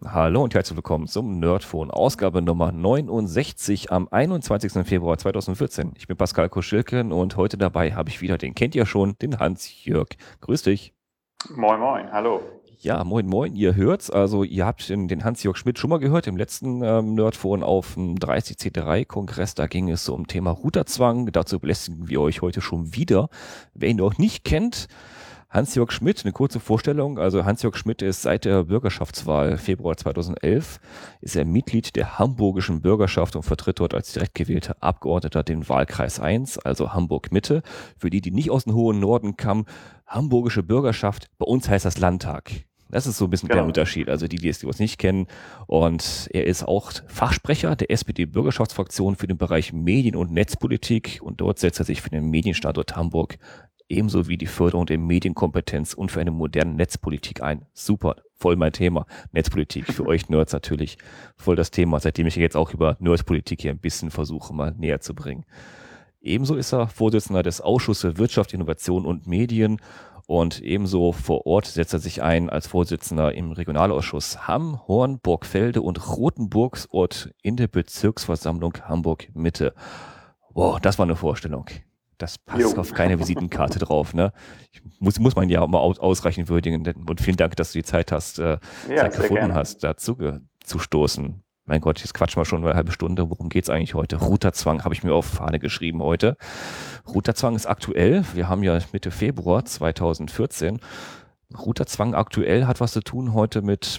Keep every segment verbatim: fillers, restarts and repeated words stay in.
Hallo und herzlich willkommen zum Nerdphone, Ausgabe Nummer neunundsechzig am einundzwanzigsten Februar zweitausendvierzehn. Ich bin Pascal Koschilken und heute dabei habe ich wieder, den kennt ihr schon, den Hans-Jörg. Grüß dich. Moin, moin, hallo. Ja, moin moin, ihr hört's. Also ihr habt den, den Hans-Jörg Schmidt schon mal gehört im letzten ähm, Nerdphone auf dem dreißig C drei Kongress. Da ging es so um Thema Routerzwang. Dazu belästigen wir euch heute schon wieder. Wer ihn noch nicht kennt, Hans-Jörg Schmidt, eine kurze Vorstellung. Also Hans-Jörg Schmidt ist seit der Bürgerschaftswahl Februar zweitausendelf, ist er Mitglied der Hamburgischen Bürgerschaft und vertritt dort als direkt gewählter Abgeordneter den Wahlkreis eins, also Hamburg-Mitte. Für die, die nicht aus dem hohen Norden kamen, Hamburgische Bürgerschaft, bei uns heißt das Landtag. Das ist so ein bisschen der Genau. Unterschied, also die, die es die uns nicht kennen. Und er ist auch Fachsprecher der S P D-Bürgerschaftsfraktion für den Bereich Medien- und Netzpolitik. Und dort setzt er sich für den Medienstandort Hamburg ebenso wie die Förderung der Medienkompetenz und für eine moderne Netzpolitik ein. Super, voll mein Thema. Netzpolitik, für euch Nerds natürlich voll das Thema, seitdem ich jetzt auch über Nerdpolitik hier ein bisschen versuche, mal näher zu bringen. Ebenso ist er Vorsitzender des Ausschusses Wirtschaft, Innovation und Medien und ebenso vor Ort setzt er sich ein als Vorsitzender im Regionalausschuss Hamm, Horn, Borgfelde und Rothenburgsort in der Bezirksversammlung Hamburg-Mitte. Wow, das war eine Vorstellung. Das passt Jo. auf keine Visitenkarte drauf, ne? Ich muss, muss man ja auch mal aus, ausreichend würdigen. Und vielen Dank, dass du die Zeit hast, äh, Ja, Zeit sehr gefunden gerne. hast, dazu ge- zu stoßen. Mein Gott, jetzt quatschen wir schon eine halbe Stunde. Worum geht's eigentlich heute? Routerzwang habe ich mir auf Fahne geschrieben heute. Routerzwang ist aktuell. Wir haben ja Mitte Februar zweitausendvierzehn. Routerzwang aktuell hat was zu tun heute mit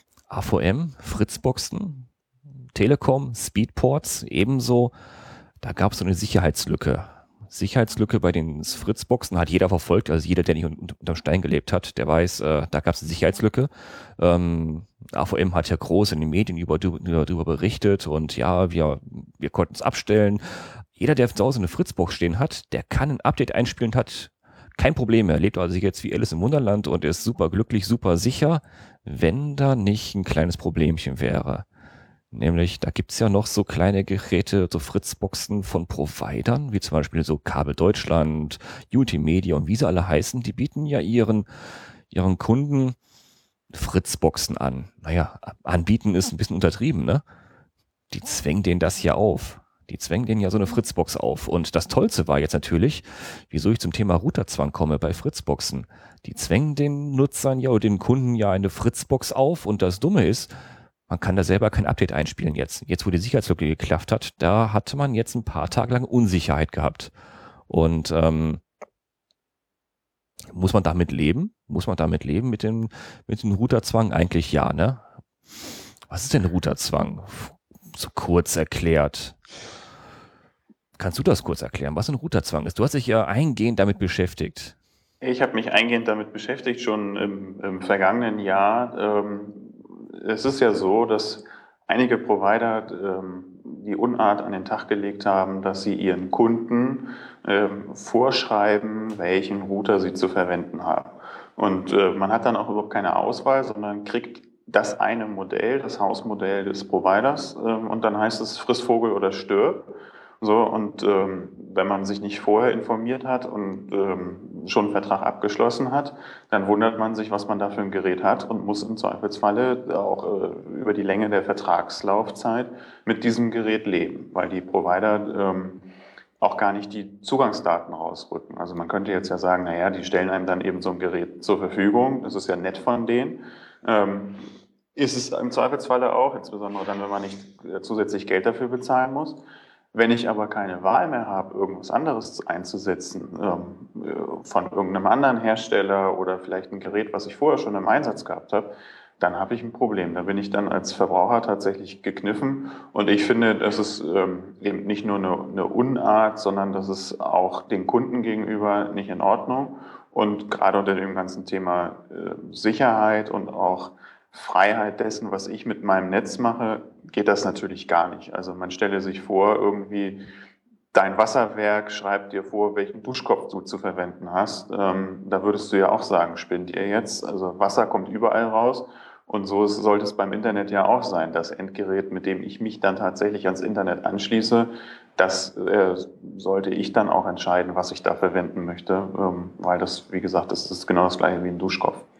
A V M, Fritzboxen, Telekom, Speedports, ebenso. Da gab es so eine Sicherheitslücke. Sicherheitslücke bei den Fritzboxen hat jeder verfolgt, also jeder, der nicht un unterm Stein gelebt hat, der weiß, äh, da gab es eine Sicherheitslücke. Ähm, A V M hat ja groß in den Medien über, über, darüber berichtet und ja, wir, wir konnten es abstellen. Jeder, der zu Hause eine Fritzbox stehen hat, der kann ein Update einspielen und hat kein Problem mehr. Lebt also jetzt wie Alice im Wunderland und ist super glücklich, super sicher, wenn da nicht ein kleines Problemchen wäre. Nämlich, da gibt's ja noch so kleine Geräte, so Fritzboxen von Providern, wie zum Beispiel so Kabel Deutschland, Unity Media und wie sie alle heißen, die bieten ja ihren, ihren Kunden Fritzboxen an. Naja, anbieten ist ein bisschen untertrieben, ne? Die zwängen denen das ja auf. Die zwängen denen ja so eine Fritzbox auf. Und das Tollste war jetzt natürlich, wieso ich zum Thema Routerzwang komme bei Fritzboxen. Die zwängen den Nutzern ja oder den Kunden ja eine Fritzbox auf. Und das Dumme ist, man kann da selber kein Update einspielen jetzt. Jetzt, wo die Sicherheitslücke geklafft hat, da hatte man jetzt ein paar Tage lang Unsicherheit gehabt. Und ähm, muss man damit leben? Muss man damit leben mit dem, mit dem Routerzwang? Eigentlich ja, ne? Was ist denn Routerzwang? So kurz erklärt. Kannst du das kurz erklären, was ein Routerzwang ist? Du hast dich ja eingehend damit beschäftigt. Ich habe mich eingehend damit beschäftigt, schon im, im vergangenen Jahr. Ähm, es ist ja so, dass einige Provider ähm, die Unart an den Tag gelegt haben, dass sie ihren Kunden ähm, vorschreiben, welchen Router sie zu verwenden haben. Und äh, man hat dann auch überhaupt keine Auswahl, sondern kriegt das eine Modell, das Hausmodell des Providers, ähm, und dann heißt es friss Vogel oder stirb. So, und ähm, wenn man sich nicht vorher informiert hat und ähm, schon einen Vertrag abgeschlossen hat, dann wundert man sich, was man da für ein Gerät hat und muss im Zweifelsfalle auch äh, über die Länge der Vertragslaufzeit mit diesem Gerät leben, weil die Provider ähm, auch gar nicht die Zugangsdaten rausrücken. Also man könnte jetzt ja sagen, naja, die stellen einem dann eben so ein Gerät zur Verfügung, das ist ja nett von denen. Ähm, ist es im Zweifelsfalle auch, insbesondere dann, wenn man nicht zusätzlich Geld dafür bezahlen muss. Wenn ich aber keine Wahl mehr habe, irgendwas anderes einzusetzen, ähm, äh, von irgendeinem anderen Hersteller oder vielleicht ein Gerät, was ich vorher schon im Einsatz gehabt habe, dann habe ich ein Problem. Da bin ich dann als Verbraucher tatsächlich gekniffen. Und ich finde, das ist ähm, eben nicht nur eine, eine Unart, sondern das ist auch den Kunden gegenüber nicht in Ordnung. Und gerade unter dem ganzen Thema äh, Sicherheit und auch Freiheit dessen, was ich mit meinem Netz mache, geht das natürlich gar nicht. Also man stelle sich vor, irgendwie dein Wasserwerk schreibt dir vor, welchen Duschkopf du zu verwenden hast. Ähm, da würdest du ja auch sagen, spinnt ihr jetzt? Also Wasser kommt überall raus. Und so sollte es beim Internet ja auch sein. Das Endgerät, mit dem ich mich dann tatsächlich ans Internet anschließe, das äh, sollte ich dann auch entscheiden, was ich da verwenden möchte. Ähm, weil das, wie gesagt, das ist genau das gleiche wie ein Duschkopf.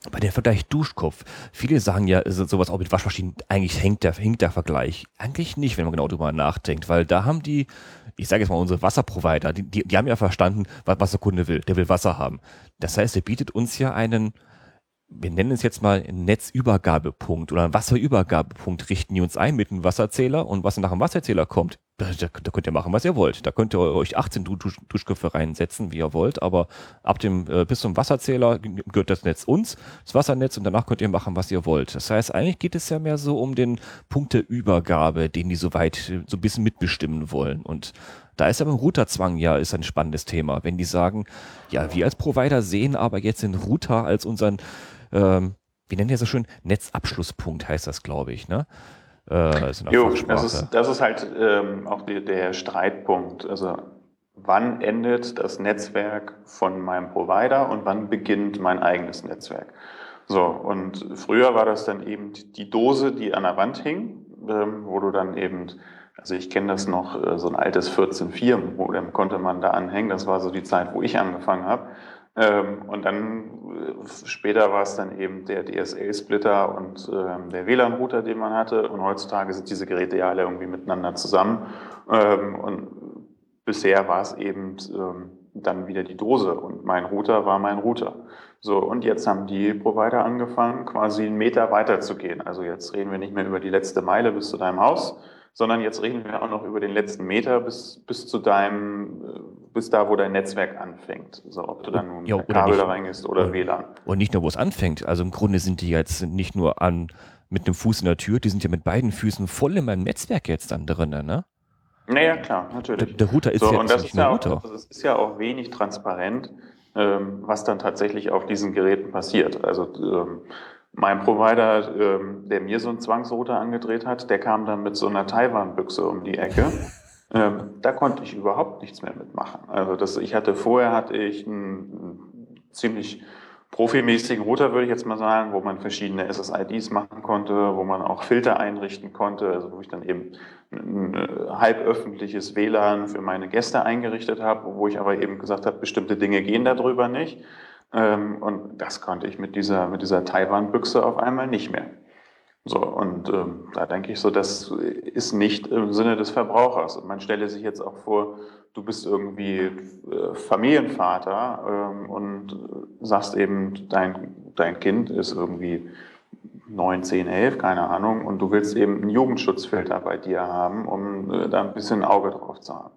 Bei dem Vergleich Duschkopf, viele sagen ja, so- sowas auch mit Waschmaschinen, eigentlich hängt der, hinkt der Vergleich. Eigentlich nicht, wenn man genau drüber nachdenkt, weil da haben die, ich sage jetzt mal unsere Wasserprovider, die, die, die haben ja verstanden, was, was der Kunde will. Der will Wasser haben. Das heißt, er bietet uns ja einen, wir nennen es jetzt mal einen Netzübergabepunkt oder einen Wasserübergabepunkt, richten die uns ein mit einem Wasserzähler, und was nach dem Wasserzähler kommt, da, da, da könnt ihr machen, was ihr wollt. Da könnt ihr euch achtzehn Du- Dusch, Duschköpfe reinsetzen, wie ihr wollt, aber ab dem äh, bis zum Wasserzähler gehört das Netz uns, das Wassernetz, und danach könnt ihr machen, was ihr wollt. Das heißt, eigentlich geht es ja mehr so um den Punkt der Übergabe, den die so weit äh, so ein bisschen mitbestimmen wollen. Und da ist aber ein Routerzwang ja ist ein spannendes Thema. Wenn die sagen, ja, wir als Provider sehen aber jetzt den Router als unseren, ähm, wie nennen die das so schön, Netzabschlusspunkt heißt das, glaube ich, ne? Äh, ist in der Jo, Fachsprache. das ist, das ist halt ähm, auch die, der Streitpunkt. Also wann endet das Netzwerk von meinem Provider und wann beginnt mein eigenes Netzwerk? So, und früher war das dann eben die Dose, die an der Wand hing, ähm, wo du dann eben, also ich kenne das noch, äh, so ein altes vierzehn Komma vier Modem konnte man da anhängen. Das war so die Zeit, wo ich angefangen habe. Ähm, und dann äh, später war es dann eben der D S L-Splitter und ähm, der W L A N-Router, den man hatte. Und heutzutage sind diese Geräte ja alle irgendwie miteinander zusammen. Ähm, und bisher war es eben ähm, dann wieder die Dose und mein Router war mein Router. So, und jetzt haben die Provider angefangen, quasi einen Meter weiter zu gehen. Also jetzt reden wir nicht mehr über die letzte Meile bis zu deinem Haus, sondern jetzt reden wir auch noch über den letzten Meter bis, bis zu deinem, äh, bis da, wo dein Netzwerk anfängt. So, ob du dann nun Ja, per oder Kabel nicht. da reingehst oder Und, W L A N. und nicht nur, wo es anfängt. Also im Grunde sind die jetzt nicht nur an mit einem Fuß in der Tür, die sind ja mit beiden Füßen voll in meinem Netzwerk jetzt dann drin, ne? Naja, klar, Der, natürlich. der Router ist So, ja und jetzt das nicht ist nur ja auch, Router. also es ist ja auch wenig transparent, ähm, was dann tatsächlich auf diesen Geräten passiert. Also ähm, mein Provider, ähm, der mir so einen Zwangsrouter angedreht hat, der kam dann mit so einer Taiwan-Büchse um die Ecke. Ähm, da konnte ich überhaupt nichts mehr mitmachen. Also das, ich hatte vorher hatte ich einen, einen ziemlich profimäßigen Router, würde ich jetzt mal sagen, wo man verschiedene S S I Ds machen konnte, wo man auch Filter einrichten konnte, also wo ich dann eben ein, ein halböffentliches W L A N für meine Gäste eingerichtet habe, wo ich aber eben gesagt habe, bestimmte Dinge gehen darüber nicht. Ähm, und das konnte ich mit dieser, mit dieser Taiwan-Büchse auf einmal nicht mehr. So, und ähm, da denke ich so, das ist nicht im Sinne des Verbrauchers. Und man stelle sich jetzt auch vor, du bist irgendwie äh, Familienvater ähm, und äh, sagst eben, dein, dein Kind ist irgendwie neun, zehn, elf, keine Ahnung, und du willst eben einen Jugendschutzfilter bei dir haben, um äh, da ein bisschen ein Auge drauf zu haben.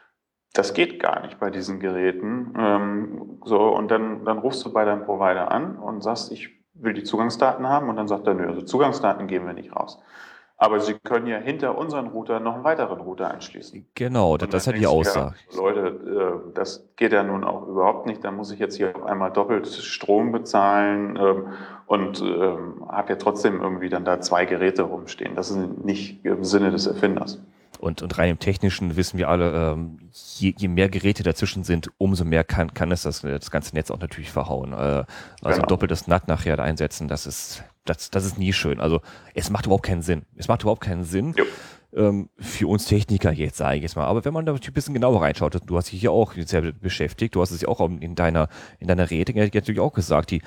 Das geht gar nicht bei diesen Geräten. Ähm, so, und dann, dann rufst du bei deinem Provider an und sagst, ich will die Zugangsdaten haben, und dann sagt er, nö, also Zugangsdaten geben wir nicht raus. Aber Sie können ja hinter unseren Router noch einen weiteren Router anschließen. Genau, das, Und das dann hat die denkst du, ja, Aussage. Leute, äh, das geht ja nun auch überhaupt nicht. Da muss ich jetzt hier auf einmal doppelt Strom bezahlen ähm, und ähm, habe ja trotzdem irgendwie dann da zwei Geräte rumstehen. Das ist nicht im Sinne des Erfinders. Und, und rein im Technischen wissen wir alle, ähm, je, je mehr Geräte dazwischen sind, umso mehr kann, kann es das, das ganze Netz auch natürlich verhauen. Äh, also Genau. ein doppeltes N A T nachher da einsetzen, das ist, das, das ist nie schön. Also es macht überhaupt keinen Sinn. Es macht überhaupt keinen Sinn. Jo. Ähm, für uns Techniker jetzt, sage ich jetzt mal. Aber wenn man da ein bisschen genauer reinschaut, du hast dich hier auch sehr beschäftigt, du hast es ja auch in deiner, in deiner Rede natürlich auch gesagt, die,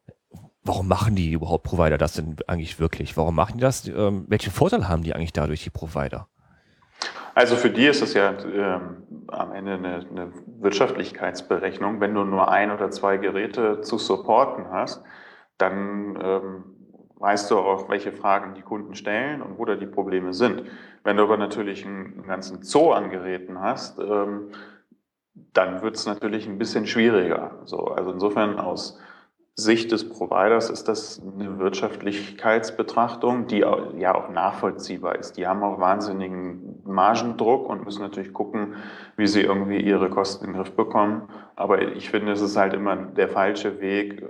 warum machen die überhaupt Provider das denn eigentlich wirklich? Warum machen die das? Ähm, welche Vorteile haben die eigentlich dadurch, die Provider? Also für die ist es ja ähm, am Ende eine, eine Wirtschaftlichkeitsberechnung. Wenn du nur ein oder zwei Geräte zu supporten hast, dann ähm, weißt du auch, welche Fragen die Kunden stellen und wo da die Probleme sind. Wenn du aber natürlich einen, einen ganzen Zoo an Geräten hast, ähm, dann wird es natürlich ein bisschen schwieriger. So, also insofern aus Sicht des Providers ist das eine Wirtschaftlichkeitsbetrachtung, die ja auch nachvollziehbar ist. Die haben auch wahnsinnigen Margendruck und müssen natürlich gucken, wie sie irgendwie ihre Kosten in den Griff bekommen. Aber ich finde, es ist halt immer der falsche Weg,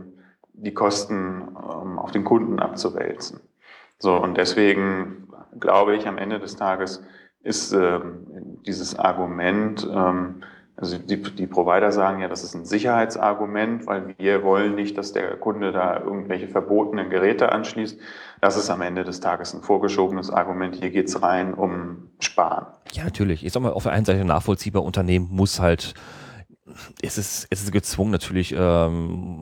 die Kosten auf den Kunden abzuwälzen. So, und deswegen glaube ich, am Ende des Tages ist dieses Argument, also die, die Provider sagen ja, das ist ein Sicherheitsargument, weil wir wollen nicht, dass der Kunde da irgendwelche verbotenen Geräte anschließt. Das ist am Ende des Tages ein vorgeschobenes Argument. Hier geht's rein um Sparen. Ja, natürlich. Ich sag mal, auf der einen Seite nachvollziehbar, Unternehmen muss halt, es ist, es ist gezwungen natürlich, ähm,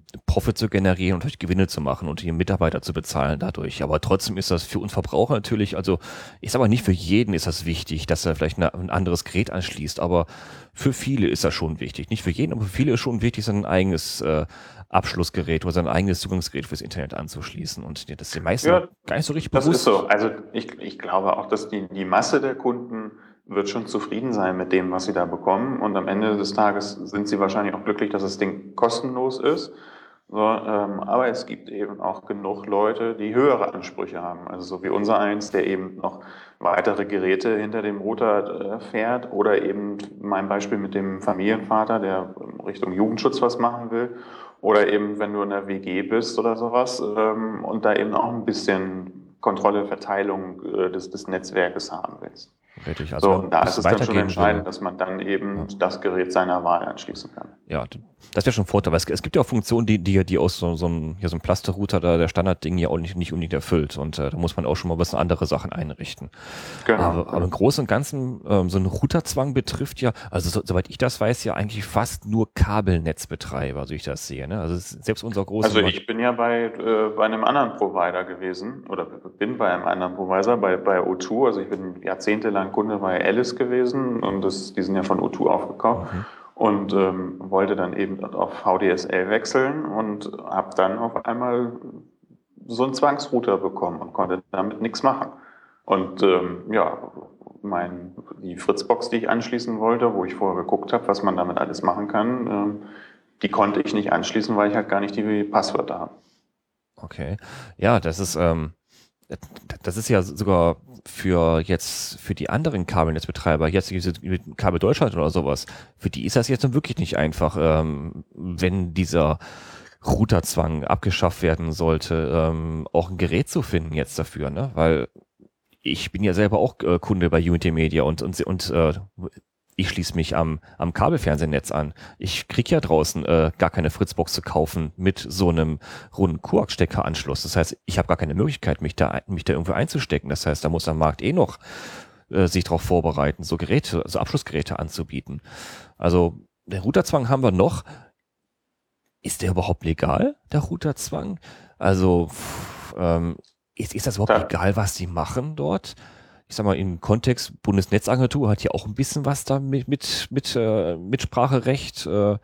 Profit zu generieren und durch Gewinne zu machen und die Mitarbeiter zu bezahlen dadurch. Aber trotzdem ist das für uns Verbraucher natürlich, also ich sage mal, nicht für jeden ist das wichtig, dass er vielleicht eine, ein anderes Gerät anschließt, aber für viele ist das schon wichtig. Nicht für jeden, aber für viele ist schon wichtig, sein eigenes äh, Abschlussgerät oder sein eigenes Zugangsgerät fürs Internet anzuschließen. Und das ist den meisten Ja, gar nicht so richtig das bewusst. ist so. Also ich, ich glaube auch, dass die, die Masse der Kunden wird schon zufrieden sein mit dem, was sie da bekommen. Und am Ende des Tages sind sie wahrscheinlich auch glücklich, dass das Ding kostenlos ist. So, ähm, aber es gibt eben auch genug Leute, die höhere Ansprüche haben. Also so wie unser eins, der eben noch weitere Geräte hinter dem Router äh, fährt. Oder eben mein Beispiel mit dem Familienvater, der Richtung Jugendschutz was machen will. Oder eben, wenn du in der W G bist oder sowas ähm, und da eben auch ein bisschen Kontrolle, Verteilung äh, des, des Netzwerkes haben willst. Richtig, also So, und da ist es dann schon entscheidend, will. dass man dann eben Ja. das Gerät seiner Wahl anschließen kann. Ja, das wäre schon ein Vorteil, weil es, es gibt ja auch Funktionen, die, die, die aus so, so einem, hier so einem Plaster-Router, da der Standardding ja auch nicht, nicht unbedingt erfüllt. Und äh, da muss man auch schon mal was andere Sachen einrichten. Genau. Aber, aber im Großen und Ganzen, ähm, so ein Routerzwang betrifft ja, also so, soweit ich das weiß, ja eigentlich fast nur Kabelnetzbetreiber, so ich das sehe. Ne? Also es ist selbst unser großer. Also ich bin ja bei, äh, bei einem anderen Provider gewesen oder bin bei einem anderen Provider, bei, bei O zwei. Also ich bin jahrzehntelang Kunde bei Alice gewesen und das, die sind ja von O zwei aufgekauft. Mhm. Und ähm, wollte dann eben auf V D S L wechseln und habe dann auf einmal so einen Zwangsrouter bekommen und konnte damit nichts machen. Und ähm, ja, mein, die Fritzbox, die ich anschließen wollte, wo ich vorher geguckt habe, was man damit alles machen kann, ähm, die konnte ich nicht anschließen, weil ich halt gar nicht die Passwörter habe. Okay, ja, das ist ähm, das ist ja sogar für jetzt für die anderen Kabelnetzbetreiber, jetzt mit Kabel Deutschland oder sowas, für die ist das jetzt wirklich nicht einfach, ähm, wenn dieser Routerzwang abgeschafft werden sollte, ähm, auch ein Gerät zu finden jetzt dafür, ne? Weil ich bin ja selber auch äh, Kunde bei Unity Media und und und äh, ich schließe mich am am Kabelfernsehnetz an. Ich krieg ja draußen äh, gar keine Fritzbox zu kaufen mit so einem runden Koax-Steckeranschluss. Das heißt, ich habe gar keine Möglichkeit, mich da mich da irgendwo einzustecken. Das heißt, da muss der Markt eh noch äh, sich darauf vorbereiten, so Geräte, so Abschlussgeräte anzubieten. Also den Routerzwang haben wir noch. Ist der überhaupt legal, der Routerzwang? Also pff, ähm, ist, ist das überhaupt ja. egal, was die machen dort? Ich sag mal, im Kontext Bundesnetzagentur hat ja auch ein bisschen was da mit, mit, mit äh, Mitspracherecht. Äh,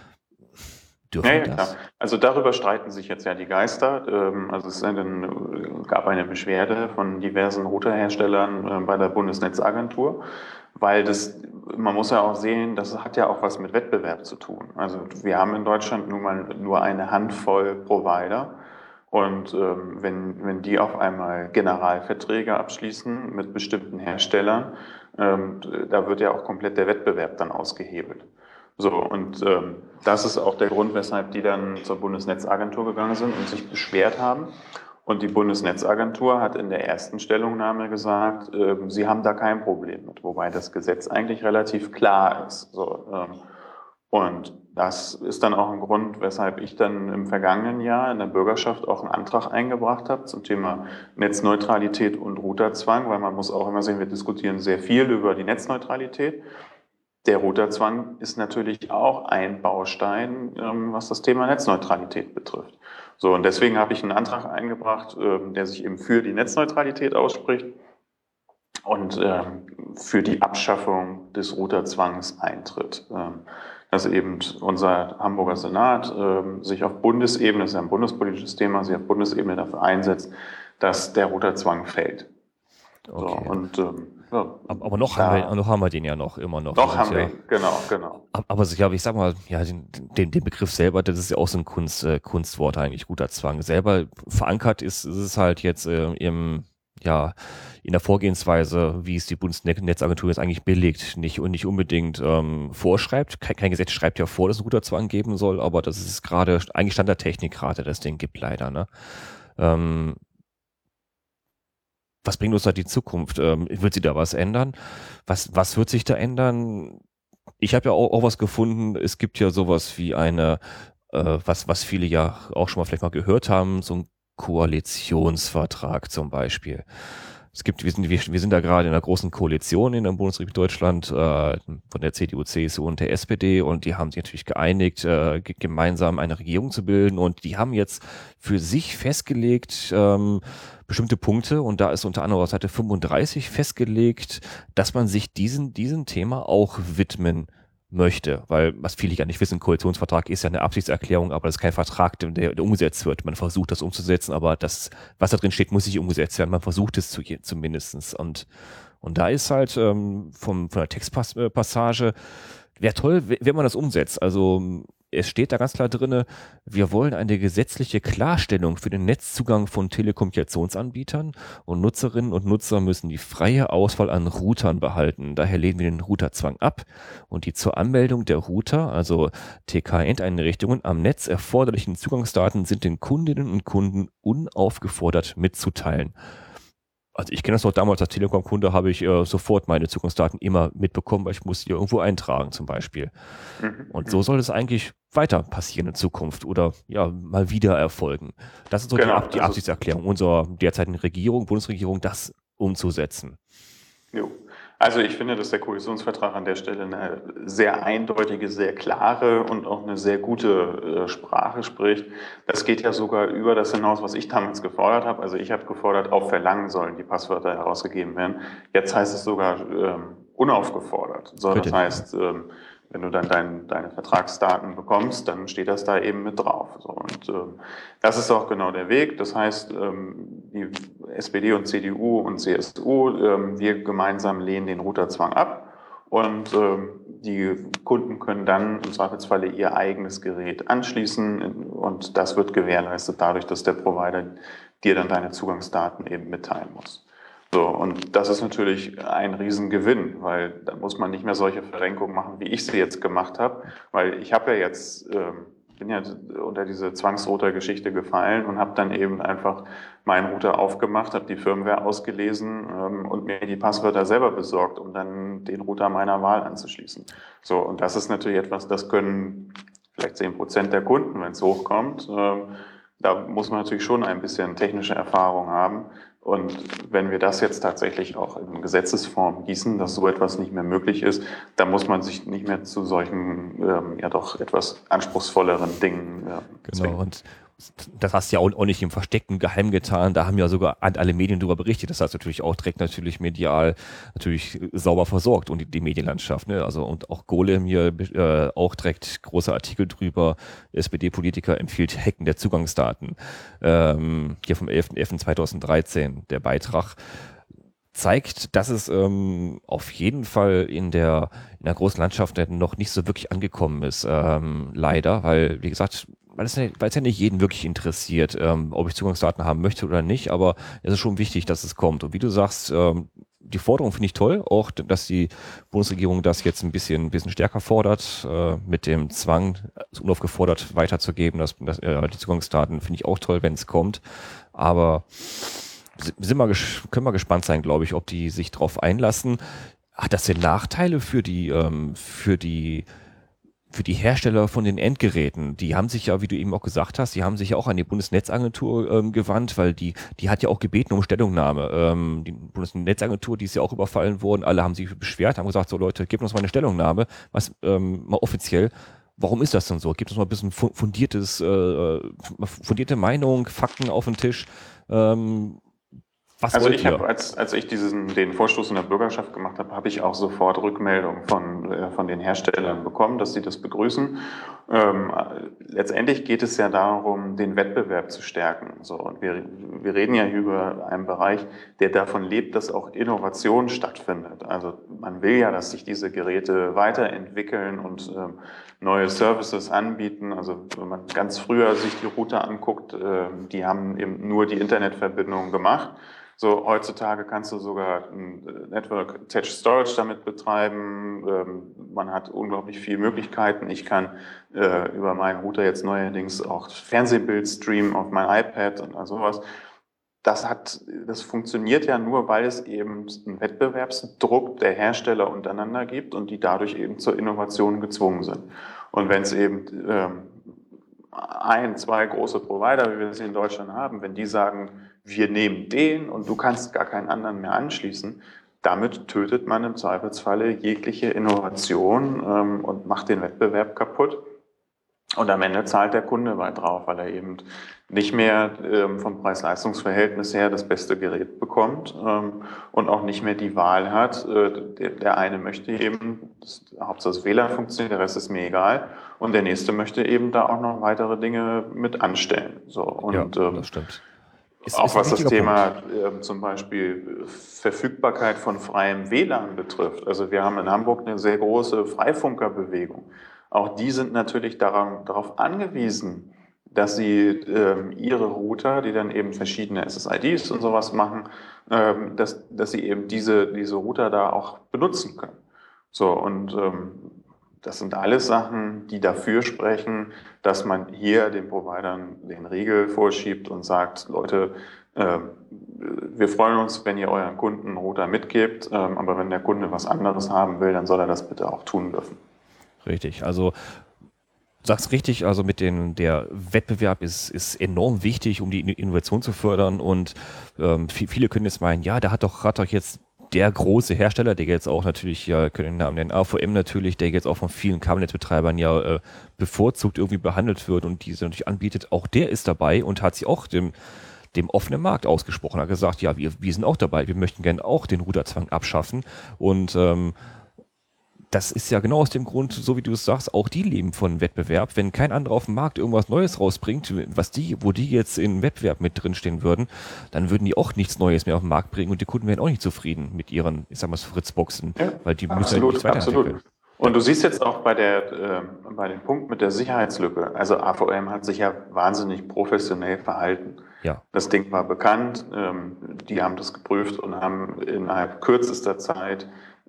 dürfen ja, ja, das? Klar. Also darüber streiten sich jetzt ja die Geister. Ähm, also es dann, gab eine Beschwerde von diversen Routerherstellern äh, bei der Bundesnetzagentur, weil das, man muss ja auch sehen, das hat ja auch was mit Wettbewerb zu tun. Also wir haben in Deutschland nun mal nur eine Handvoll Provider. Und ähm, wenn, wenn die auf einmal Generalverträge abschließen mit bestimmten Herstellern, ähm, da wird ja auch komplett der Wettbewerb dann ausgehebelt. So, und ähm, das ist auch der Grund, weshalb die dann zur Bundesnetzagentur gegangen sind und sich beschwert haben. Und die Bundesnetzagentur hat in der ersten Stellungnahme gesagt, äh, sie haben da kein Problem mit, wobei das Gesetz eigentlich relativ klar ist. So, ähm, und das ist dann auch ein Grund, weshalb ich dann im vergangenen Jahr in der Bürgerschaft auch einen Antrag eingebracht habe zum Thema Netzneutralität und Routerzwang, weil man muss auch immer sehen, wir diskutieren sehr viel über die Netzneutralität. Der Routerzwang ist natürlich auch ein Baustein, was das Thema Netzneutralität betrifft. So, und deswegen habe ich einen Antrag eingebracht, der sich eben für die Netzneutralität ausspricht und für die Abschaffung des Routerzwangs eintritt. Dass eben unser Hamburger Senat äh, sich auf Bundesebene, das ist ja ein bundespolitisches Thema, sich auf Bundesebene dafür einsetzt, dass der Routerzwang fällt. Okay. So, und, ähm, ja, aber noch, haben wir, noch haben wir den ja noch, immer noch. Noch haben ja, wir ihn, genau, genau. Aber ich glaube, ich sag mal, ja, den, den, den Begriff selber, das ist ja auch so ein Kunst, äh, Kunstwort eigentlich, Routerzwang. Selber verankert ist, ist es halt jetzt äh, im, ja, in der Vorgehensweise, wie es die Bundesnetzagentur jetzt eigentlich belegt, nicht und nicht unbedingt ähm, vorschreibt. Kein, kein Gesetz schreibt ja vor, dass es einen Routerzwang geben soll, aber das ist gerade eigentlich Stand der Technik gerade, das Ding gibt leider. Ne? Ähm, was bringt uns da die Zukunft? Ähm, wird sie da was ändern? Was, was wird sich da ändern? Ich habe ja auch, auch was gefunden. Es gibt ja sowas wie eine, äh, was, was viele ja auch schon mal vielleicht mal gehört haben, so ein Koalitionsvertrag zum Beispiel. Es gibt, wir sind, wir, wir sind da gerade in einer großen Koalition in der Bundesrepublik Deutschland äh, von der C D U, C S U und der S P D und die haben sich natürlich geeinigt, äh, ge- gemeinsam eine Regierung zu bilden und die haben jetzt für sich festgelegt, ähm, bestimmte Punkte und da ist unter anderem auf Seite fünfunddreißig festgelegt, dass man sich diesen, diesem Thema auch widmen möchte, weil was viele gar nicht wissen, ein Koalitionsvertrag ist ja eine Absichtserklärung, aber das ist kein Vertrag, der, der umgesetzt wird. Man versucht das umzusetzen, aber das, was da drin steht, muss nicht umgesetzt werden. Man versucht es zu, zumindestens. Und, und da ist halt ähm, vom, von der Textpassage, wäre toll, wenn man das umsetzt. Also es steht da ganz klar drinne, wir wollen eine gesetzliche Klarstellung für den Netzzugang von Telekommunikationsanbietern und Nutzerinnen und Nutzer müssen die freie Auswahl an Routern behalten. Daher lehnen wir den Routerzwang ab und die zur Anmeldung der Router, also T K-Endeinrichtungen, am Netz erforderlichen Zugangsdaten sind den Kundinnen und Kunden unaufgefordert mitzuteilen. Also ich kenne das noch damals als Telekom-Kunde, habe ich äh, sofort meine Zugangsdaten immer mitbekommen, weil ich musste die irgendwo eintragen zum Beispiel. Mhm. Und so soll es eigentlich weiter passieren in Zukunft oder ja mal wieder erfolgen. Das ist so die, Genau, Ab die also, Absichtserklärung unserer derzeitigen Regierung, Bundesregierung, das umzusetzen. jo. Also ich finde, dass der Koalitionsvertrag an der Stelle eine sehr eindeutige, sehr klare und auch eine sehr gute äh, Sprache spricht. Das geht ja sogar über das hinaus, was ich damals gefordert habe. Also ich habe gefordert, auf Verlangen sollen die Passwörter herausgegeben werden. Jetzt heißt es sogar ähm, unaufgefordert. So, das Richtig. heißt, ähm, wenn du dann dein, deine Vertragsdaten bekommst, dann steht das da eben mit drauf. So, und ähm, das ist auch genau der Weg. Das heißt, ähm, die S P D und C D U und C S U, ähm, wir gemeinsam lehnen den Routerzwang ab und ähm, die Kunden können dann im Zweifelsfalle ihr eigenes Gerät anschließen und das wird gewährleistet dadurch, dass der Provider dir dann deine Zugangsdaten eben mitteilen muss. So, und das ist natürlich ein Riesengewinn, weil da muss man nicht mehr solche Verrenkungen machen, wie ich sie jetzt gemacht habe, weil ich habe ja jetzt, ähm, bin ja unter diese Zwangsrouter-Geschichte gefallen und habe dann eben einfach meinen Router aufgemacht, habe die Firmware ausgelesen ähm, und mir die Passwörter selber besorgt, um dann den Router meiner Wahl anzuschließen. So, und das ist natürlich etwas, das können vielleicht zehn Prozent der Kunden, wenn es hochkommt. Ähm, da muss man natürlich schon ein bisschen technische Erfahrung haben. Und wenn wir das jetzt tatsächlich auch in Gesetzesform gießen, dass so etwas nicht mehr möglich ist, dann muss man sich nicht mehr zu solchen, ähm, ja doch etwas anspruchsvolleren Dingen äh, Genau. zwingen. Und das hast du ja auch, auch nicht im versteckten Geheim getan. Da haben ja sogar alle Medien darüber berichtet. Das heißt natürlich auch direkt natürlich medial natürlich sauber versorgt und die, die Medienlandschaft. Ne? Also und auch Golem hier äh, auch direkt große Artikel drüber. S P D-Politiker empfiehlt Hacken der Zugangsdaten. Ähm, hier vom elften elften zweitausenddreizehn der Beitrag zeigt, dass es ähm, auf jeden Fall in der in der großen Landschaft noch nicht so wirklich angekommen ist, ähm, leider, weil wie gesagt, weil es, weil es ja nicht jeden wirklich interessiert, ähm, ob ich Zugangsdaten haben möchte oder nicht, aber es ist schon wichtig, dass es kommt. Und wie du sagst, ähm, die Forderung finde ich toll, auch dass die Bundesregierung das jetzt ein bisschen, ein bisschen stärker fordert, äh, mit dem Zwang, es unaufgefordert weiterzugeben, dass, dass äh, die Zugangsdaten finde ich auch toll, wenn es kommt, aber sind wir, können wir gespannt sein, glaube ich, ob die sich darauf einlassen. Hat das denn Nachteile für die, ähm, für die, für die Hersteller von den Endgeräten? Die haben sich ja, wie du eben auch gesagt hast, die haben sich ja auch an die Bundesnetzagentur ähm, gewandt, weil die, die hat ja auch gebeten um Stellungnahme. Ähm, die Bundesnetzagentur, die ist ja auch überfallen worden, alle haben sich beschwert, haben gesagt, so Leute, gebt uns mal eine Stellungnahme, was ähm, mal offiziell. Warum ist das denn so? Gibt es mal ein bisschen fundiertes, äh, fundierte Meinung, Fakten auf den Tisch? Ähm, Was Also wollt ich ihr? habe, als, als ich diesen, den Vorstoß in der Bürgerschaft gemacht habe, habe ich auch sofort Rückmeldung von, äh, von den Herstellern bekommen, dass sie das begrüßen. Ähm, letztendlich geht es ja darum, den Wettbewerb zu stärken. So, und wir, wir reden ja über einen Bereich, der davon lebt, dass auch Innovation stattfindet. Also man will ja, dass sich diese Geräte weiterentwickeln und ähm, neue Services anbieten. Also wenn man ganz früher sich die Router anguckt, äh, die haben eben nur die Internetverbindung gemacht. So, heutzutage kannst du sogar ein Network Attached Storage damit betreiben. Ähm, man hat unglaublich viele Möglichkeiten. Ich kann äh, über meinen Router jetzt neuerdings auch Fernsehbild streamen auf mein iPad und all sowas. Das hat, das funktioniert ja nur, weil es eben einen Wettbewerbsdruck der Hersteller untereinander gibt und die dadurch eben zur Innovation gezwungen sind. Und wenn es eben ähm, ein, zwei große Provider, wie wir sie in Deutschland haben, wenn die sagen, wir nehmen den und du kannst gar keinen anderen mehr anschließen, damit tötet man im Zweifelsfalle jegliche Innovation ähm, und macht den Wettbewerb kaputt. Und am Ende zahlt der Kunde weit drauf, weil er eben nicht mehr ähm, vom Preis-Leistungs-Verhältnis her das beste Gerät bekommt ähm, und auch nicht mehr die Wahl hat. Äh, der, der eine möchte eben, das, Hauptsache das W L A N funktioniert, der Rest ist mir egal. Und der nächste möchte eben da auch noch weitere Dinge mit anstellen. So, und, ja, ähm, das stimmt. Ist, auch ist was das Thema äh, zum Beispiel Verfügbarkeit von freiem W L A N betrifft. Also wir haben in Hamburg eine sehr große Freifunkerbewegung. Auch die sind natürlich daran, darauf angewiesen, dass sie ähm, ihre Router, die dann eben verschiedene S S I Ds und sowas machen, ähm, dass, dass sie eben diese, diese Router da auch benutzen können. So, und ähm, das sind alles Sachen, die dafür sprechen, dass man hier den Providern den Riegel vorschiebt und sagt, Leute, äh, wir freuen uns, wenn ihr euren Kunden einen Router mitgebt, äh, aber wenn der Kunde was anderes haben will, dann soll er das bitte auch tun dürfen. Richtig, also du sagst richtig, also mit den, der Wettbewerb ist, ist enorm wichtig, um die Innovation zu fördern und ähm, viele können jetzt meinen, ja, da hat doch, hat doch jetzt der große Hersteller, der jetzt auch natürlich, ja, können den Namen nennen, A V M natürlich, der jetzt auch von vielen Kabelnetzbetreibern ja äh, bevorzugt irgendwie behandelt wird und diese natürlich anbietet, auch der ist dabei und hat sich auch dem, dem offenen Markt ausgesprochen, hat gesagt, ja, wir, wir sind auch dabei, wir möchten gerne auch den Routerzwang abschaffen und ähm, das ist ja genau aus dem Grund, so wie du es sagst, auch die leben von Wettbewerb. Wenn kein anderer auf dem Markt irgendwas Neues rausbringt, was die, wo die jetzt in Wettbewerb mit drinstehen würden, dann würden die auch nichts Neues mehr auf den Markt bringen und die Kunden wären auch nicht zufrieden mit ihren, ich sag mal, Fritzboxen, ja, weil die absolut, müssen ja nichts weiterentwickeln. Absolut. Und du siehst jetzt auch bei der, äh, bei dem Punkt mit der Sicherheitslücke, also A V M hat sich ja wahnsinnig professionell verhalten. Ja. Das Ding war bekannt, ähm, die haben das geprüft und haben innerhalb kürzester Zeit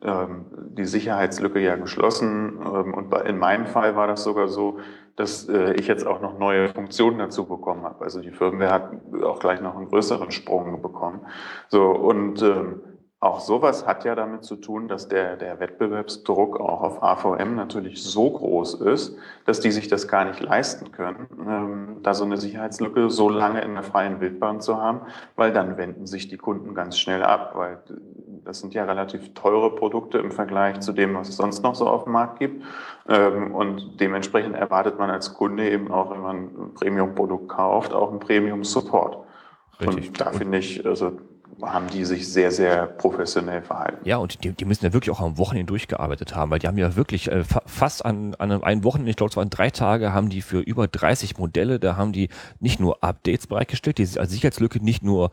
die Sicherheitslücke ja geschlossen. Und in meinem Fall war das sogar so, dass ich jetzt auch noch neue Funktionen dazu bekommen habe. Also die Firmware hat auch gleich noch einen größeren Sprung bekommen. So, und ähm, auch sowas hat ja damit zu tun, dass der, der Wettbewerbsdruck auch auf A V M natürlich so groß ist, dass die sich das gar nicht leisten können, ähm, da so eine Sicherheitslücke so lange in der freien Wildbahn zu haben, weil dann wenden sich die Kunden ganz schnell ab, weil das sind ja relativ teure Produkte im Vergleich zu dem, was es sonst noch so auf dem Markt gibt. Ähm, und dementsprechend erwartet man als Kunde eben auch, wenn man ein Premium-Produkt kauft, auch einen Premium-Support. Richtig. Und da finde ich, also haben die sich sehr, sehr professionell verhalten. Ja, und die, die müssen ja wirklich auch am Wochenende durchgearbeitet haben, weil die haben ja wirklich äh, fa fast an, an einem Wochenende, ich glaube es waren drei Tage, haben die für über dreißig Modelle, da haben die nicht nur Updates bereitgestellt, die als Sicherheitslücke nicht nur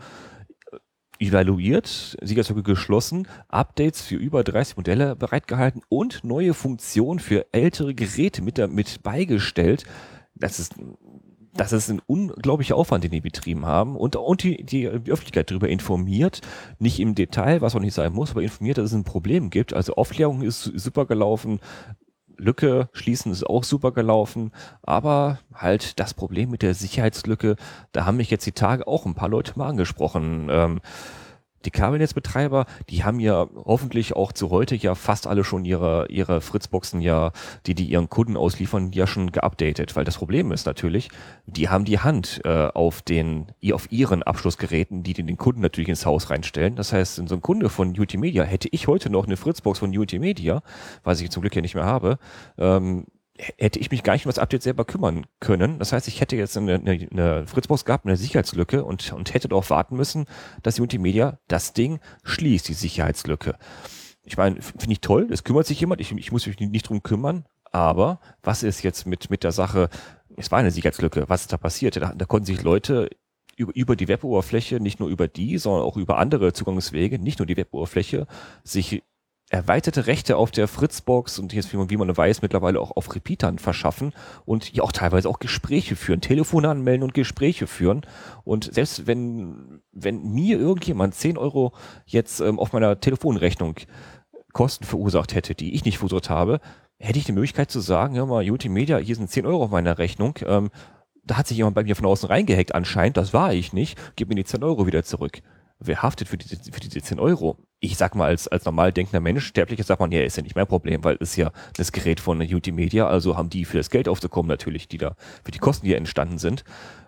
evaluiert, Sicherheitslücke geschlossen, Updates für über dreißig Modelle bereitgehalten und neue Funktionen für ältere Geräte mit, mit beigestellt. Das ist Das ist ein unglaublicher Aufwand, den die betrieben haben und, und die, die Öffentlichkeit darüber informiert, nicht im Detail, was auch nicht sein muss, aber informiert, dass es ein Problem gibt. Also Aufklärung ist super gelaufen, Lücke schließen ist auch super gelaufen, aber halt das Problem mit der Sicherheitslücke, da haben mich jetzt die Tage auch ein paar Leute mal angesprochen. Ähm, Die Kabelnetzbetreiber, die haben ja hoffentlich auch zu heute ja fast alle schon ihre ihre Fritzboxen ja, die die ihren Kunden ausliefern, ja schon geupdatet, weil das Problem ist natürlich, die haben die Hand äh, auf den auf ihren Abschlussgeräten, die die den Kunden natürlich ins Haus reinstellen. Das heißt, so ein Kunde von Multimedia, hätte ich heute noch eine Fritzbox von Multimedia, was ich zum Glück ja nicht mehr habe, ähm, hätte ich mich gar nicht um das Update selber kümmern können. Das heißt, ich hätte jetzt eine, eine, eine Fritzbox gehabt, eine Sicherheitslücke und, und hätte darauf warten müssen, dass die Multimedia das Ding schließt, die Sicherheitslücke. Ich meine, finde ich toll, es kümmert sich jemand, ich, ich muss mich nicht drum kümmern, aber was ist jetzt mit, mit der Sache, es war eine Sicherheitslücke, was ist da passiert? Da, da konnten sich Leute über, über die Weboberfläche, nicht nur über die, sondern auch über andere Zugangswege, nicht nur die Weboberfläche, sich erweiterte Rechte auf der Fritzbox und jetzt, wie man, wie man weiß, mittlerweile auch auf Repeatern verschaffen und ja auch teilweise auch Gespräche führen, Telefone anmelden und Gespräche führen. Und selbst wenn, wenn mir irgendjemand zehn Euro jetzt ähm, auf meiner Telefonrechnung Kosten verursacht hätte, die ich nicht verursacht habe, hätte ich die Möglichkeit zu sagen, hör mal, Multimedia, hier sind zehn Euro auf meiner Rechnung, ähm, da hat sich jemand bei mir von außen reingehackt anscheinend, das war ich nicht, gib mir die zehn Euro wieder zurück. Wer haftet für diese, für diese zehn Euro? Ich sag mal, als, als normal denkender Mensch, Sterblicher, sagt man, ja, ist ja nicht mein Problem, weil es ja das Gerät von Multimedia, also haben die für das Geld aufzukommen natürlich, die da, für die Kosten, die ja entstanden sind.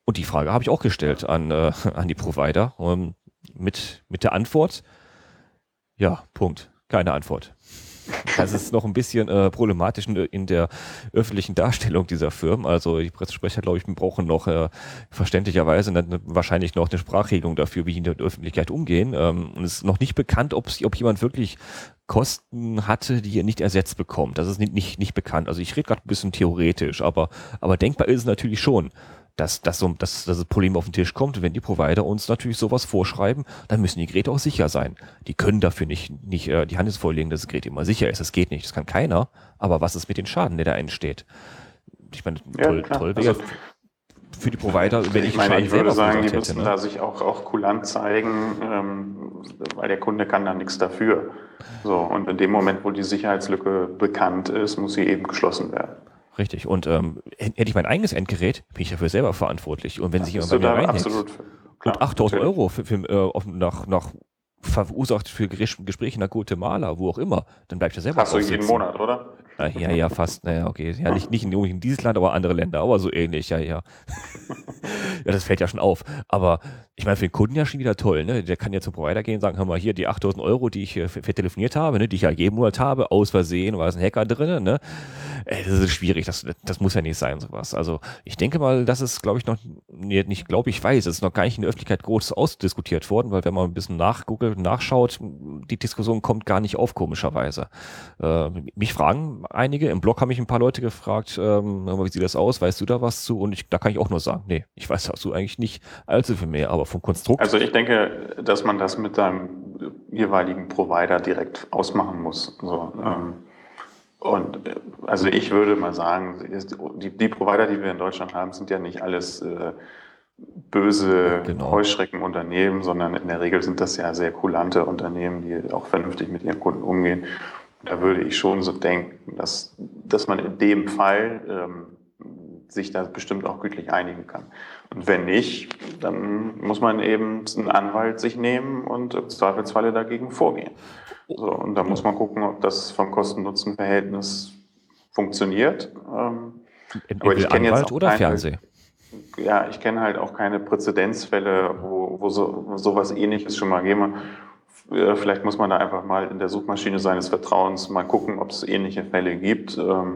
Und die Frage habe ich auch gestellt an, äh, an die Provider ähm, mit, mit der Antwort, ja, Punkt, keine Antwort. Das ist noch ein bisschen äh, problematisch in, in der öffentlichen Darstellung dieser Firmen. Also die Pressesprecher, glaube ich, brauchen noch äh, verständlicherweise eine, wahrscheinlich noch eine Sprachregelung dafür, wie die in der Öffentlichkeit umgehen. Ähm, und es ist noch nicht bekannt, ob, ob jemand wirklich Kosten hatte, die er nicht ersetzt bekommt. Das ist nicht, nicht, nicht bekannt. Also ich rede gerade ein bisschen theoretisch, aber, aber denkbar ist es natürlich schon, dass, dass, so, dass, dass das Problem auf den Tisch kommt. Und wenn die Provider uns natürlich sowas vorschreiben, dann müssen die Geräte auch sicher sein. Die können dafür nicht, nicht äh, die Hand ins Feuer legen, dass das Gerät immer sicher ist. Das geht nicht, das kann keiner. Aber was ist mit dem Schaden, der da entsteht? Ich meine, toll, ja, toll wäre also, für die Provider, wenn ich, ich meine, Schaden ich würde sagen, die hätte, müssen ne? da sich auch, auch kulant zeigen, ähm, weil der Kunde kann da nichts dafür. So, und in dem Moment, wo die Sicherheitslücke bekannt ist, muss sie eben geschlossen werden. Richtig. Und ähm, hätte ich mein eigenes Endgerät, bin ich dafür selber verantwortlich. Und wenn sich jemand bei mir reinhackt und achttausend Euro für, für, äh, nach, nach verursacht für Gespräche nach Guatemala, wo auch immer, dann bleibt er selber Hast du jeden Monat, oder? Ja, ja, fast. Naja, okay. Ja, nicht, nicht in, in dieses Land, aber andere Länder, aber so ähnlich, ja, ja. Ja, das fällt ja schon auf. Aber ich meine, für den Kunden ja schon wieder toll, ne? Der kann ja zum Provider gehen und sagen, hör mal, hier die achttausend Euro, die ich äh, vertelefoniert habe, ne, die ich ja jeden Monat habe, aus Versehen, war es ein Hacker drin, ne? Ey, das ist schwierig, das, das muss ja nicht sein, sowas. Also ich denke mal, das ist, glaube ich, noch, nee, nicht glaube ich, weiß, es ist noch gar nicht in der Öffentlichkeit groß ausdiskutiert worden, weil wenn man ein bisschen nachgoogelt, nachschaut, die Diskussion kommt gar nicht auf, komischerweise. Äh, mich fragen einige, im Blog haben mich ein paar Leute gefragt, ähm, wie sieht das aus, weißt du da was zu? Und ich, da kann ich auch nur sagen, nee, ich weiß dazu eigentlich nicht allzu viel mehr, aber vom Konstrukt. Also ich denke, dass man das mit seinem jeweiligen Provider direkt ausmachen muss. So, ähm, und also ich würde mal sagen, die, die Provider, die wir in Deutschland haben, sind ja nicht alles äh, böse genau. Heuschreckenunternehmen, sondern in der Regel sind das ja sehr kulante Unternehmen, die auch vernünftig mit ihren Kunden umgehen. Da würde ich schon so denken, dass, dass man in dem Fall ähm, sich da bestimmt auch gütlich einigen kann. Und wenn nicht, dann muss man eben einen Anwalt sich nehmen und im Zweifelsfalle dagegen vorgehen. So, und da muss man gucken, ob das vom Kosten-Nutzen-Verhältnis funktioniert. Ähm, aber ich kenne jetzt auch oder keine, Fernsehen. Ja, ich kenne halt auch keine Präzedenzfälle, wo, wo, so, wo sowas Ähnliches schon mal gegeben hat. Vielleicht muss man da einfach mal in der Suchmaschine seines Vertrauens mal gucken, ob es ähnliche Fälle gibt.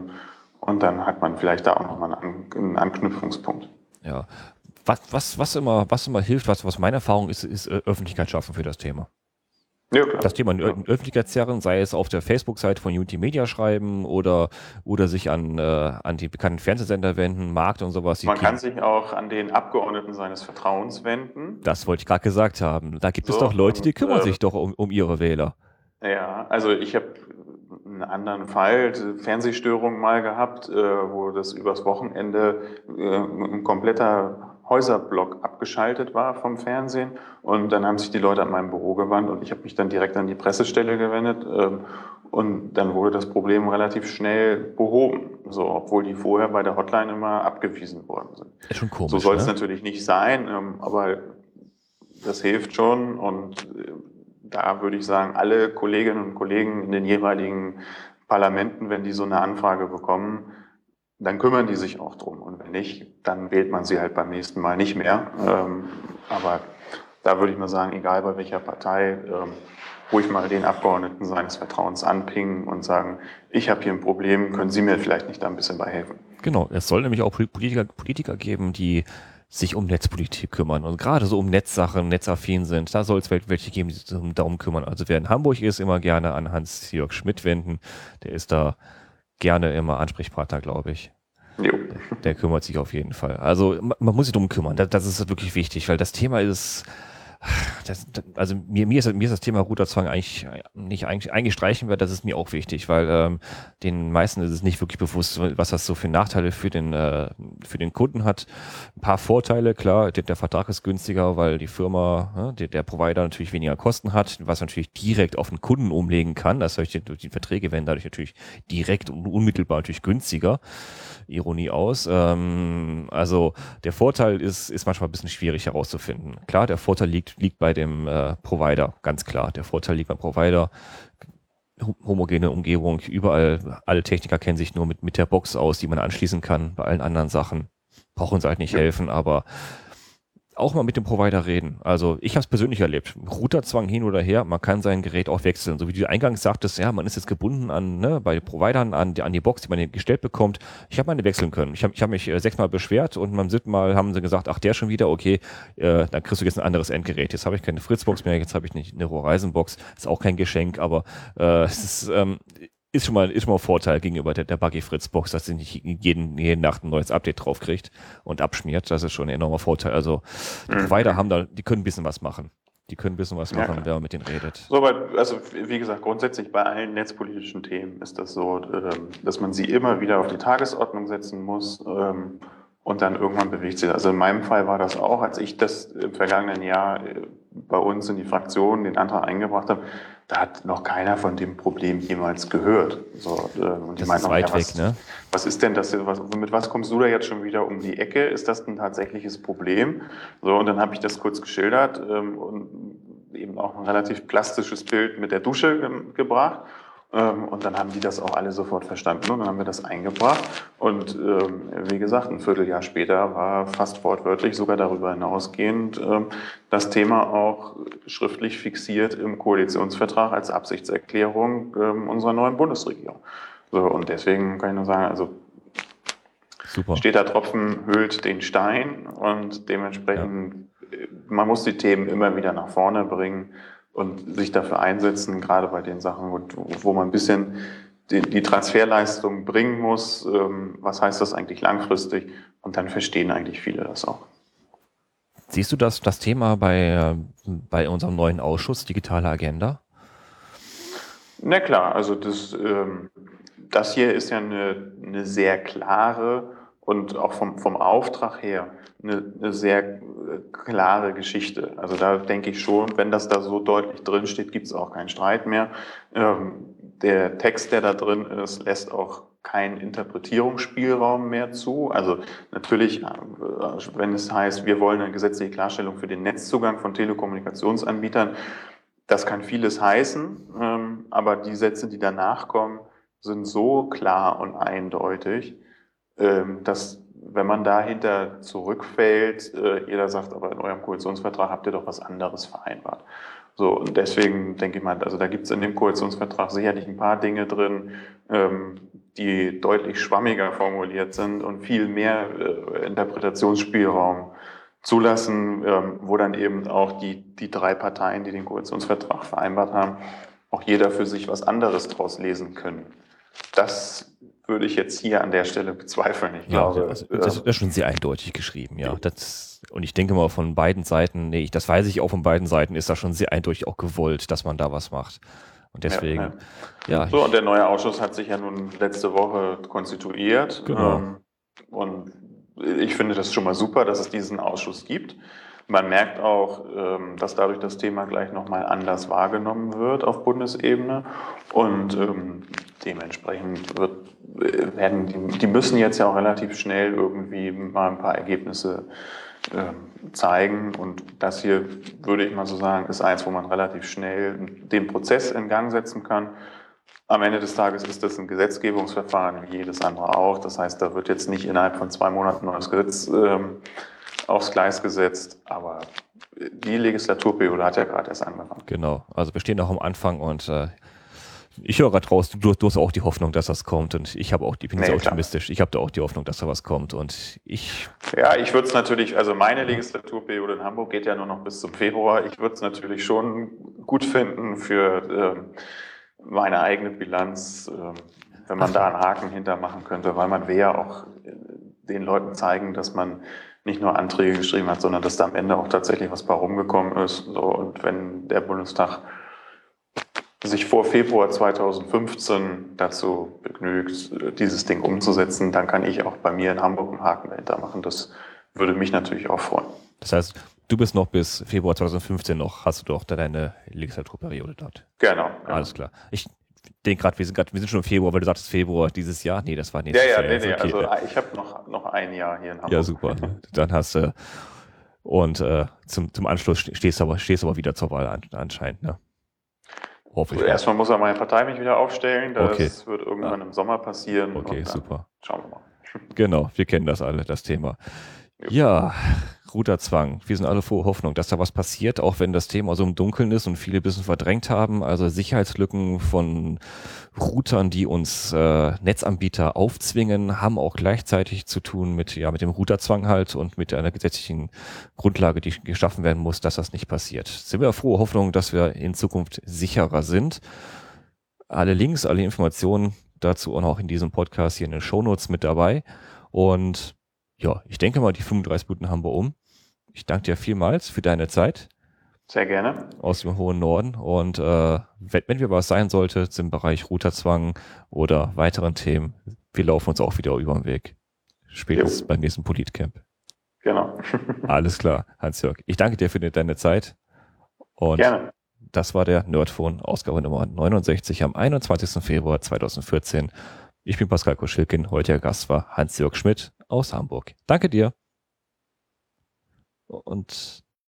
Und dann hat man vielleicht da auch nochmal einen Anknüpfungspunkt. Ja, was, was, was, immer, was immer hilft, was, was meine Erfahrung ist, ist Öffentlichkeit schaffen für das Thema. Ja, klar. Das Thema in ja. Öffentlichkeit zerren, sei es auf der Facebook-Seite von Unity Media schreiben oder, oder sich an, äh, an die bekannten Fernsehsender wenden, Markt und sowas. Man kann sich auch an den Abgeordneten seines Vertrauens wenden. Das wollte ich gerade gesagt haben. Da gibt so, es doch Leute, die kümmern und, sich doch um, um ihre Wähler. Ja, also ich habe einen anderen Fall, Fernsehstörung mal gehabt, äh, wo das übers Wochenende äh, ein kompletter Häuserblock abgeschaltet war vom Fernsehen und dann haben sich die Leute an meinem Büro gewandt und ich habe mich dann direkt an die Pressestelle gewendet ähm, und dann wurde das Problem relativ schnell behoben, so, obwohl die vorher bei der Hotline immer abgewiesen worden sind. Ist schon komisch, so soll es ne? natürlich nicht sein, ähm, aber das hilft schon und äh, da würde ich sagen, alle Kolleginnen und Kollegen in den jeweiligen Parlamenten, wenn die so eine Anfrage bekommen, dann kümmern die sich auch drum. Und wenn nicht, dann wählt man sie halt beim nächsten Mal nicht mehr. Ähm, aber da würde ich mal sagen, egal bei welcher Partei, ähm, ruhig mal den Abgeordneten seines Vertrauens anpingen und sagen, ich habe hier ein Problem, können Sie mir vielleicht nicht da ein bisschen bei helfen? Genau, es soll nämlich auch Politiker, Politiker geben, die sich um Netzpolitik kümmern und gerade so um Netzsachen, netzaffin sind. Da soll es welche geben, die sich darum kümmern. Also wer in Hamburg ist, immer gerne an Hans-Jörg Schmidt wenden. Der ist da gerne immer Ansprechpartner, glaube ich. Jo. Der, der kümmert sich auf jeden Fall. Also man, man muss sich darum kümmern. Das, das ist wirklich wichtig, weil das Thema ist, das, also mir, mir, ist, mir ist das Thema Routerzwang eigentlich nicht eigentlich, eigentlich streichen wird, das ist mir auch wichtig, weil ähm, den meisten ist es nicht wirklich bewusst, was das so für Nachteile für den äh, für den Kunden hat. Ein paar Vorteile, klar, der, der Vertrag ist günstiger, weil die Firma, äh, der, der Provider natürlich weniger Kosten hat, was natürlich direkt auf den Kunden umlegen kann. Das heißt, durch die Verträge werden dadurch natürlich direkt und unmittelbar natürlich günstiger. Ironie aus. Ähm, also der Vorteil ist, ist manchmal ein bisschen schwierig herauszufinden. Klar, der Vorteil liegt, liegt bei dem äh, Provider, ganz klar. Der Vorteil liegt beim Provider. Homogene Umgebung, überall, alle Techniker kennen sich nur mit, mit der Box aus, die man anschließen kann, bei allen anderen Sachen. braucht uns halt nicht Ja. helfen, aber auch mal mit dem Provider reden. Also ich habe es persönlich erlebt. Routerzwang hin oder her, man kann sein Gerät auch wechseln. So wie du eingangs sagtest, ja, man ist jetzt gebunden an, ne, bei Providern an die, an die Box, die man gestellt bekommt. Ich habe meine wechseln können. Ich habe ich hab mich äh, sechsmal beschwert und beim siebten Mal haben sie gesagt, ach, der schon wieder, okay, äh, dann kriegst du jetzt ein anderes Endgerät. Jetzt habe ich keine Fritzbox mehr, jetzt habe ich nicht eine Horizon-Box. Ist auch kein Geschenk, aber äh, es ist... Ähm, Ist schon mal, ist schon mal ein Vorteil gegenüber der, der Buggy Fritz Box, dass sie nicht jeden, jeden Nacht ein neues Update draufkriegt und abschmiert. Das ist schon ein enormer Vorteil. Also, die Mhm. Provider haben da, die können ein bisschen was machen. Die können ein bisschen was Ja, machen, klar. wenn man mit denen redet. So, aber also wie gesagt, grundsätzlich bei allen netzpolitischen Themen ist das so, ähm, dass man sie immer wieder auf die Tagesordnung setzen muss ähm, und dann irgendwann bewegt sie. Also in meinem Fall war das auch, als ich das im vergangenen Jahr äh, bei uns in die Fraktion den Antrag eingebracht habe, da hat noch keiner von dem Problem jemals gehört. So, äh, und die Das meinten ist auch, weit ja, was, weg, ne? was ist denn das? Was, mit was kommst du da jetzt schon wieder um die Ecke? Ist das ein tatsächliches Problem? So, und dann habe ich das kurz geschildert ähm, und eben auch ein relativ plastisches Bild mit der Dusche ge gebracht. Ähm, und dann haben die das auch alle sofort verstanden und dann haben wir das eingebracht. Und ähm, wie gesagt, ein Vierteljahr später war fast wortwörtlich, sogar darüber hinausgehend, ähm, das Thema auch schriftlich fixiert im Koalitionsvertrag als Absichtserklärung ähm, unserer neuen Bundesregierung. So, und deswegen kann ich nur sagen, also Super. steht der Tropfen höhlt den Stein und dementsprechend, ja. Man muss die Themen immer wieder nach vorne bringen und sich dafür einsetzen, gerade bei den Sachen, wo, wo man ein bisschen die, die Transferleistung bringen muss. Ähm, was heißt das eigentlich langfristig? Und dann verstehen eigentlich viele das auch. Siehst du das, das Thema bei, bei unserem neuen Ausschuss, digitale Agenda? Na klar, also das, ähm, das hier ist ja eine, eine sehr klare und auch vom, vom Auftrag her eine, eine sehr klare Geschichte. Also da denke ich schon, wenn das da so deutlich drin steht, gibt es auch keinen Streit mehr. Ähm, der Text, der da drin ist, lässt auch keinen Interpretierungsspielraum mehr zu. Also natürlich, wenn es heißt, wir wollen eine gesetzliche Klarstellung für den Netzzugang von Telekommunikationsanbietern, das kann vieles heißen, ähm, aber die Sätze, die danach kommen, sind so klar und eindeutig, ähm, dass wenn man dahinter zurückfällt, äh, jeder sagt, aber in eurem Koalitionsvertrag habt ihr doch was anderes vereinbart. So, und deswegen denke ich mal, also da gibt es in dem Koalitionsvertrag sicherlich ein paar Dinge drin, ähm, die deutlich schwammiger formuliert sind und viel mehr äh, Interpretationsspielraum zulassen, ähm, wo dann eben auch die, die drei Parteien, die den Koalitionsvertrag vereinbart haben, auch jeder für sich was anderes draus lesen können. Das würde ich jetzt hier an der Stelle bezweifeln. Ich Ja, glaube, also das, das ist schon sehr eindeutig geschrieben, ja. Das, und ich denke mal von beiden Seiten, nee, ich, das weiß ich auch von beiden Seiten, ist das schon sehr eindeutig auch gewollt, dass man da was macht. Und deswegen, ja, ja. ja. So, und der neue Ausschuss hat sich ja nun letzte Woche konstituiert. Genau. Ähm, und ich finde das schon mal super, dass es diesen Ausschuss gibt. Man merkt auch, ähm, dass dadurch das Thema gleich nochmal anders wahrgenommen wird auf Bundesebene. Und ähm, dementsprechend wird, werden die, die müssen jetzt ja auch relativ schnell irgendwie mal ein paar Ergebnisse ähm, zeigen. Und das hier, würde ich mal so sagen, ist eins, wo man relativ schnell den Prozess in Gang setzen kann. Am Ende des Tages ist das ein Gesetzgebungsverfahren wie jedes andere auch. Das heißt, da wird jetzt nicht innerhalb von zwei Monaten ein neues Gesetz ähm, aufs Gleis gesetzt, aber die Legislaturperiode hat ja gerade erst angefangen. Genau, also wir stehen noch am Anfang und äh, ich höre gerade raus, du, du hast auch die Hoffnung, dass das kommt und ich habe auch, ich bin nee, sehr optimistisch, ich habe da auch die Hoffnung, dass da was kommt und ich... Ja, ich würde es natürlich, also meine Legislaturperiode in Hamburg geht ja nur noch bis zum Februar, ich würde es natürlich schon gut finden für ähm, meine eigene Bilanz, ähm, wenn man Ach. da einen Haken hintermachen könnte, weil man will ja auch den Leuten zeigen, dass man nicht nur Anträge geschrieben hat, sondern dass da am Ende auch tatsächlich was bei rumgekommen ist. So, und wenn der Bundestag sich vor Februar zweitausendfünfzehn dazu begnügt, dieses Ding umzusetzen, dann kann ich auch bei mir in Hamburg einen Haken dahinter machen. Das würde mich natürlich auch freuen. Das heißt, du bist noch bis Februar zweitausendfünfzehn noch, hast du doch deine Legislaturperiode dort. Genau. genau. Alles klar. Ich denke gerade, wir sind gerade, wir sind schon im Februar, weil du sagtest Februar dieses Jahr. Nee, das war nächstes Jahr. Jahr. Ja, ja, nee, nee. Okay. Also ich habe noch, noch ein Jahr hier in Hamburg. Ja, super. Dann hast du, und äh, zum, zum Anschluss stehst du aber, stehst aber wieder zur Wahl an, anscheinend, ne? Hoffe ich. Erstmal muss ja meine Partei mich wieder aufstellen. Das okay. wird irgendwann ah. im Sommer passieren. Okay, super. Schauen wir mal. Genau, wir kennen das alle, das Thema. Ja, Routerzwang. Wir sind alle frohe Hoffnung, dass da was passiert, auch wenn das Thema so im Dunkeln ist und viele ein bisschen verdrängt haben. Also Sicherheitslücken von Routern, die uns äh, Netzanbieter aufzwingen, haben auch gleichzeitig zu tun mit, ja, mit dem Routerzwang halt und mit einer gesetzlichen Grundlage, die geschaffen werden muss, dass das nicht passiert. Sind wir frohe Hoffnung, dass wir in Zukunft sicherer sind. Alle Links, alle Informationen dazu auch noch in diesem Podcast hier in den Shownotes mit dabei. Und ja, ich denke mal, die fünfunddreißig Minuten haben wir um. Ich danke dir vielmals für deine Zeit. Sehr gerne. Aus dem hohen Norden. Und äh, wenn, wenn wir was sein sollte im Bereich Routerzwang oder weiteren Themen, wir laufen uns auch wieder über den Weg. Spätestens jo. beim nächsten Politcamp. Genau. Alles klar, Hans-Jörg. Ich danke dir für deine Zeit. Und gerne. Das war der Nerdphone, Ausgabe Nummer neunundsechzig am einundzwanzigsten Februar zweitausendvierzehn. Ich bin Pascal Koschilkin. Heutiger Gast war Hans-Jörg Schmidt aus Hamburg. Danke dir. Und